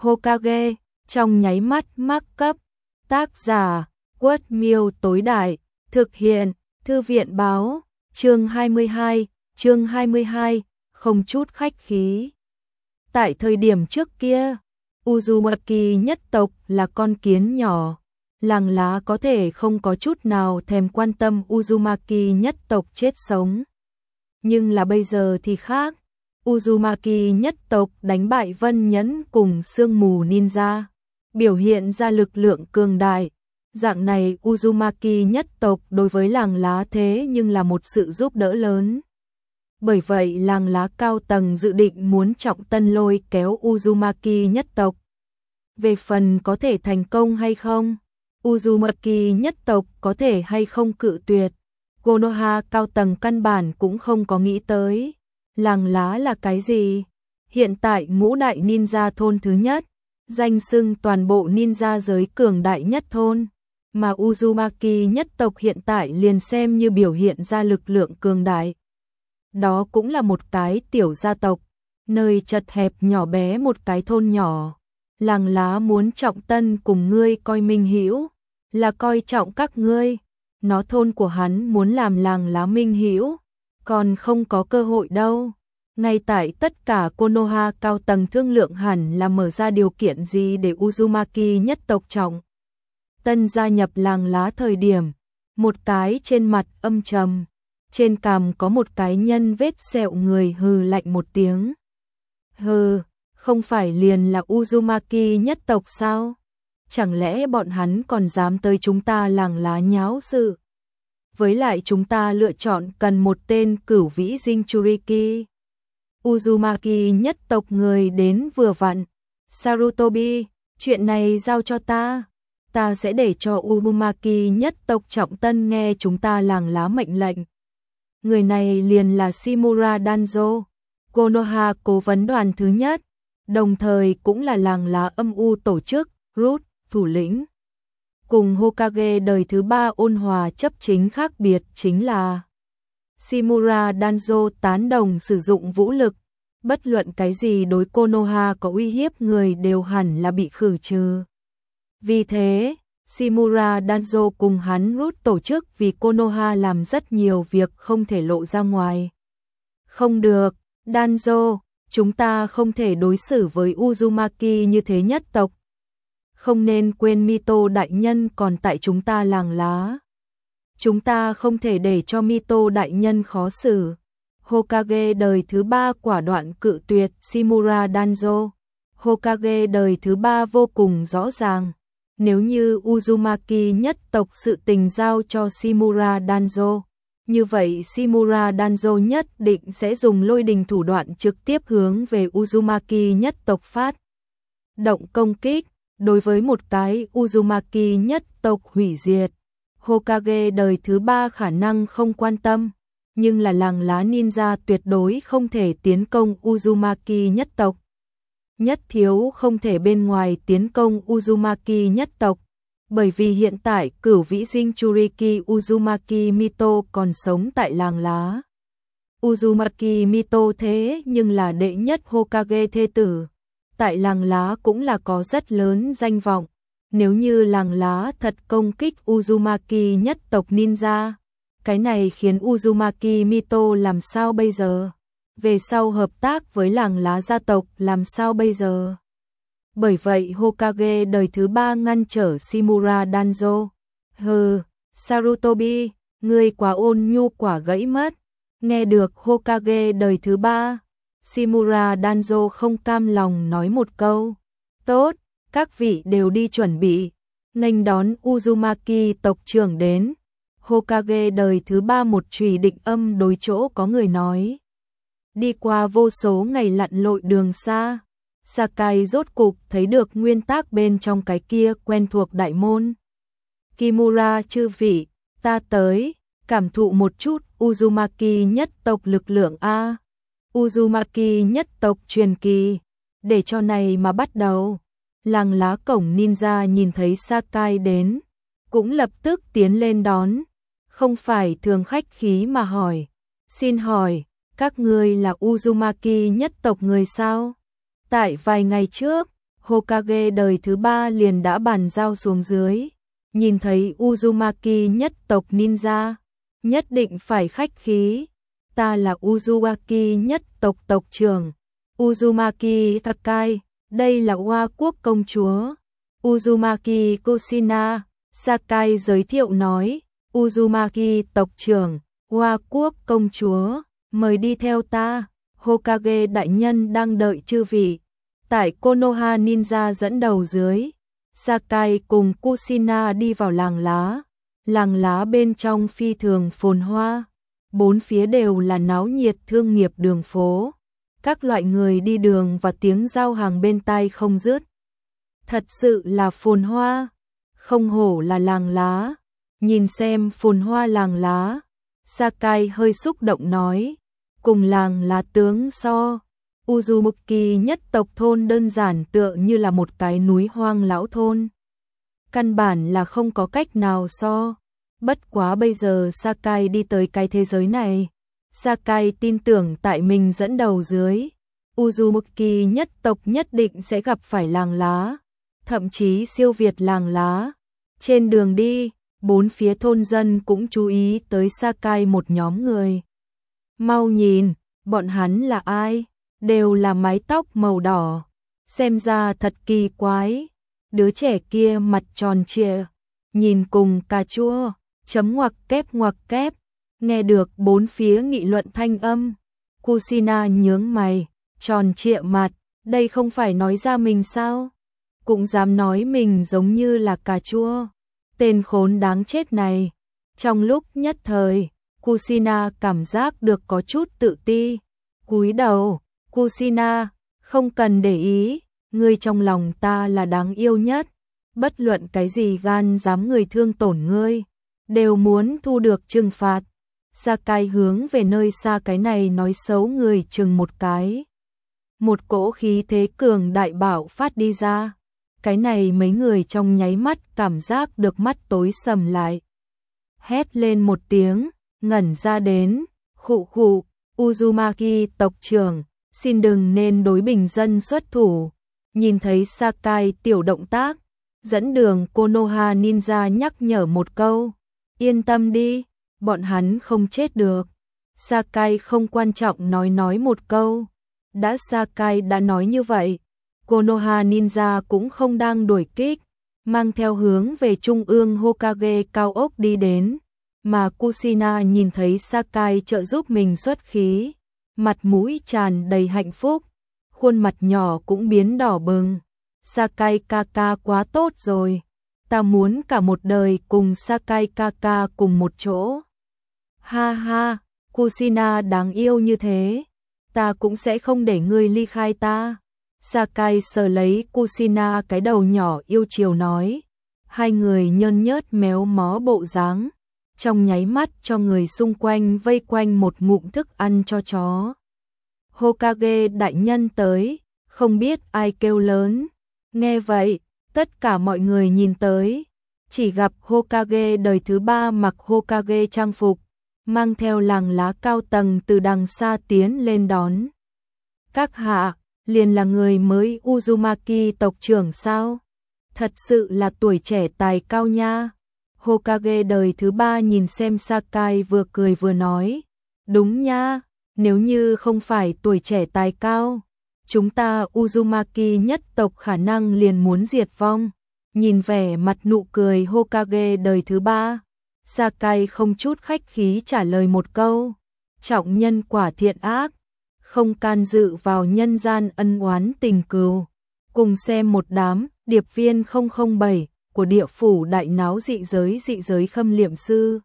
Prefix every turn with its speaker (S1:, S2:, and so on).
S1: Hokage, trong nháy mắt mắc cấp. Tác giả, Quất Miêu tối đại, thực hiện, Thư viện báo, chương 22, không chút khách khí. Tại thời điểm trước kia, Uzumaki nhất tộc là con kiến nhỏ, làng lá có thể không có chút nào thèm quan tâm Uzumaki nhất tộc chết sống. Nhưng là bây giờ thì khác, Uzumaki nhất tộc đánh bại Vân Nhẫn cùng Sương Mù Ninja, biểu hiện ra lực lượng cường đại. Dạng này Uzumaki nhất tộc đối với làng lá thế nhưng là một sự giúp đỡ lớn. Bởi vậy làng lá cao tầng dự định muốn trọng tân lôi kéo Uzumaki nhất tộc. Về phần có thể thành công hay không, Uzumaki nhất tộc có thể hay không cự tuyệt, Konoha cao tầng căn bản cũng không có nghĩ tới. Làng lá là cái gì? Hiện tại ngũ đại ninja thôn thứ nhất, danh xưng toàn bộ ninja giới cường đại nhất thôn, mà Uzumaki nhất tộc hiện tại liền xem như biểu hiện ra lực lượng cường đại. Đó cũng là một cái tiểu gia tộc, nơi chật hẹp nhỏ bé một cái thôn nhỏ. Làng lá muốn trọng tân cùng ngươi coi minh hữu, là coi trọng các ngươi. Nó thôn của hắn muốn làm làng lá minh hữu, còn không có cơ hội đâu. Ngay tại tất cả Konoha cao tầng thương lượng hẳn là mở ra điều kiện gì để Uzumaki nhất tộc trọng tân gia nhập làng lá thời điểm, một cái trên mặt âm trầm, trên cằm có một cái nhân vết sẹo người hừ lạnh một tiếng. Hừ, không phải liền là Uzumaki nhất tộc sao? Chẳng lẽ bọn hắn còn dám tới chúng ta làng lá nháo sự? Với lại chúng ta lựa chọn cần một tên cửu vĩ Jinchuriki. Uzumaki nhất tộc người đến vừa vặn. Sarutobi, chuyện này giao cho ta. Ta sẽ để cho Uzumaki nhất tộc trọng tân nghe chúng ta làng lá mệnh lệnh. Người này liền là Shimura Danzo, Konoha cố vấn đoàn thứ nhất, đồng thời cũng là làng lá âm u tổ chức, Root, thủ lĩnh. Cùng Hokage đời thứ ba ôn hòa chấp chính khác biệt chính là Shimura Danzo tán đồng sử dụng vũ lực, bất luận cái gì đối Konoha có uy hiếp người đều hẳn là bị khử trừ. Vì thế, Shimura Danzo cùng hắn Root tổ chức vì Konoha làm rất nhiều việc không thể lộ ra ngoài. Không được, Danzo, chúng ta không thể đối xử với Uzumaki như thế nhất tộc. Không nên quên Mito đại nhân còn tại chúng ta làng lá. Chúng ta không thể để cho Mito đại nhân khó xử. Hokage đời thứ ba quả đoạn cự tuyệt Shimura Danzo. Hokage đời thứ ba vô cùng rõ ràng. Nếu như Uzumaki nhất tộc sự tình giao cho Shimura Danzo, như vậy Shimura Danzo nhất định sẽ dùng lôi đình thủ đoạn trực tiếp hướng về Uzumaki nhất tộc phát động công kích. Đối với một cái Uzumaki nhất tộc hủy diệt, Hokage đời thứ ba khả năng không quan tâm, nhưng là làng lá ninja tuyệt đối không thể tiến công Uzumaki nhất tộc. Nhất thiếu không thể bên ngoài tiến công Uzumaki nhất tộc, bởi vì hiện tại cửu vĩ Jinchuriki Uzumaki Mito còn sống tại làng lá. Uzumaki Mito thế nhưng là đệ nhất Hokage thê tử, tại làng lá cũng là có rất lớn danh vọng. Nếu như làng lá thật công kích Uzumaki nhất tộc ninja, cái này khiến Uzumaki Mito làm sao bây giờ? Về sau hợp tác với làng lá gia tộc làm sao bây giờ? Bởi vậy Hokage đời thứ ba ngăn trở Shimura Danzo. Hừ, Sarutobi, ngươi quá ôn nhu quả gãy mất. Nghe được Hokage đời thứ ba, Shimura Danzo không cam lòng nói một câu. Tốt, các vị đều đi chuẩn bị, nghênh đón Uzumaki tộc trưởng đến. Hokage đời thứ ba một chùy định âm đối chỗ có người nói. Đi qua vô số ngày lặn lội đường xa, Sakai rốt cục thấy được nguyên tắc bên trong cái kia quen thuộc đại môn. Kimura chư vị, ta tới, cảm thụ một chút Uzumaki nhất tộc lực lượng a. Uzumaki nhất tộc truyền kỳ, để cho này mà bắt đầu. Làng lá cổng ninja nhìn thấy Sakai đến, cũng lập tức tiến lên đón, không phải thường khách khí mà hỏi. Xin hỏi, các ngươi là Uzumaki nhất tộc người sao? Tại vài ngày trước, Hokage đời thứ 3 liền đã bàn giao xuống dưới, nhìn thấy Uzumaki nhất tộc ninja, nhất định phải khách khí. Ta là Uzumaki nhất tộc tộc trưởng, Uzumaki Sakai, đây là Hoa quốc công chúa, Uzumaki Kushina. Sakai giới thiệu nói, Uzumaki tộc trưởng, Hoa quốc công chúa, mời đi theo ta, Hokage đại nhân đang đợi chư vị. Tại Konoha Ninja dẫn đầu dưới, Sakai cùng Kushina đi vào làng lá bên trong phi thường phồn hoa, bốn phía đều là náo nhiệt thương nghiệp đường phố, các loại người đi đường và tiếng giao hàng bên tai không dứt. Thật sự là phồn hoa, không hổ là làng lá, nhìn xem phồn hoa làng lá, Sakai hơi xúc động nói, cùng làng lá tướng so, Uzumaki nhất tộc thôn đơn giản tựa như là một cái núi hoang lão thôn. Căn bản là không có cách nào so, bất quá bây giờ Sakai đi tới cái thế giới này, Sakai tin tưởng tại mình dẫn đầu dưới, Uzumaki nhất tộc nhất định sẽ gặp phải làng lá, thậm chí siêu việt làng lá. Trên đường đi, bốn phía thôn dân cũng chú ý tới Sakai một nhóm người. Mau nhìn, bọn hắn là ai? Đều là mái tóc màu đỏ, xem ra thật kỳ quái. Đứa trẻ kia mặt tròn trịa, nhìn cùng cà chua, chấm ngoặc kép, nghe được bốn phía nghị luận thanh âm. Kushina nhướng mày, tròn trịa mặt, đây không phải nói ra mình sao? Cũng dám nói mình giống như là cà chua, tên khốn đáng chết này. Trong lúc nhất thời, Kushina cảm giác được có chút tự ti, cúi đầu. Kushina, không cần để ý, ngươi trong lòng ta là đáng yêu nhất, bất luận cái gì gan dám người thương tổn ngươi, đều muốn thu được trừng phạt. Sakai hướng về nơi xa cái này nói xấu người chừng một cái. Một cỗ khí thế cường đại bạo phát đi ra, cái này mấy người trong nháy mắt cảm giác được mắt tối sầm lại. Hét lên một tiếng, ngẩn ra đến, khụ khụ, Uzumaki tộc trưởng, xin đừng nên đối bình dân xuất thủ. Nhìn thấy Sakai tiểu động tác, dẫn đường Konoha Ninja nhắc nhở một câu, yên tâm đi, bọn hắn không chết được. Sakai không quan trọng nói một câu, đã Sakai đã nói như vậy, Konoha Ninja cũng không đang đuổi kích, mang theo hướng về trung ương Hokage cao ốc đi đến, mà Kushina nhìn thấy Sakai trợ giúp mình xuất khí, mặt mũi tràn đầy hạnh phúc, khuôn mặt nhỏ cũng biến đỏ bừng. Sakai kaka quá tốt rồi, ta muốn cả một đời cùng Sakai kaka cùng một chỗ. Ha ha, Kushina đáng yêu như thế, ta cũng sẽ không để ngươi ly khai ta. Sakai sờ lấy Kushina cái đầu nhỏ yêu chiều nói, hai người nhơn nhớt méo mó bộ dáng, trong nháy mắt cho người xung quanh vây quanh một ngụm thức ăn cho chó. Hokage đại nhân tới, không biết ai kêu lớn. Nghe vậy, tất cả mọi người nhìn tới, chỉ gặp Hokage đời thứ 3 mặc Hokage trang phục, mang theo làng lá cao tầng từ đằng xa tiến lên đón. Các hạ, liền là người mới Uzumaki tộc trưởng sao? Thật sự là tuổi trẻ tài cao nha. Hokage đời thứ 3 nhìn xem Sakai vừa cười vừa nói, đúng nha, nếu như không phải tuổi trẻ tài cao, chúng ta Uzumaki nhất tộc khả năng liền muốn diệt vong. Nhìn vẻ mặt nụ cười Hokage đời thứ 3, Sakai không chút khách khí trả lời một câu, trọng nhân quả thiện ác, không can dự vào nhân gian ân oán tình cừu. Cùng xem một đám điệp viên 007 của địa phủ đại náo dị giới khâm liệm sư.